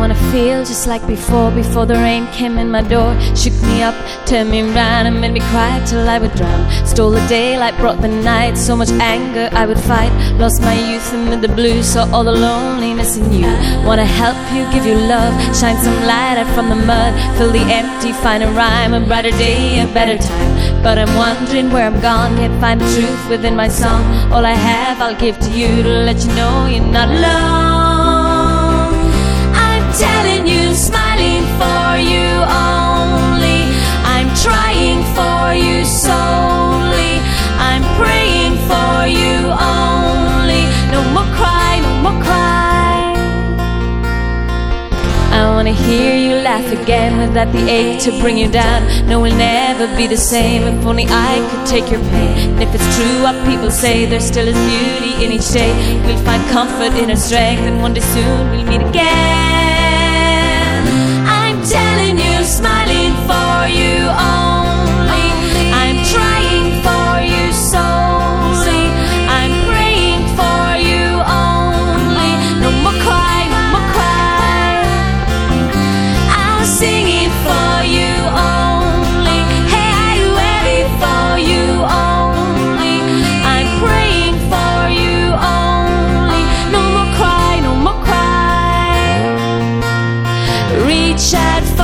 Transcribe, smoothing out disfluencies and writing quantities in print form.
wanna feel just like before the rain came in my door, shook me up, turned me round and made me cry till I would drown. Stole the daylight, brought the night, so much anger I would fight. Lost my youth amid the blue, saw all the loneliness in you. Wanna help you, give you love, shine some light out from the mud, fill the empty, find a rhyme, a brighter day, a better time. But I'm wondering where I'm gone, can't find the truth within my song. All I have I'll give to you to let you know you're not alone. I'm telling you, smiling for you only. I'm trying for you solely. I'm praying for you only. No more cry, no more cry. I wanna hear you laugh again without the ache to bring you down. No, we'll never be the same. If only I could take your pain. And if it's true what people say, there still is beauty in each day. We'll find comfort in our strength, and one day soon we'll meet again. I'm telling you, smiling for you only. I'm trying for you solely. I'm praying for you only. No more cry, no more cry. I'm singing for you only. Hey, are you ready for you only? I'm praying for you only. No more cry, no more cry. Reach out for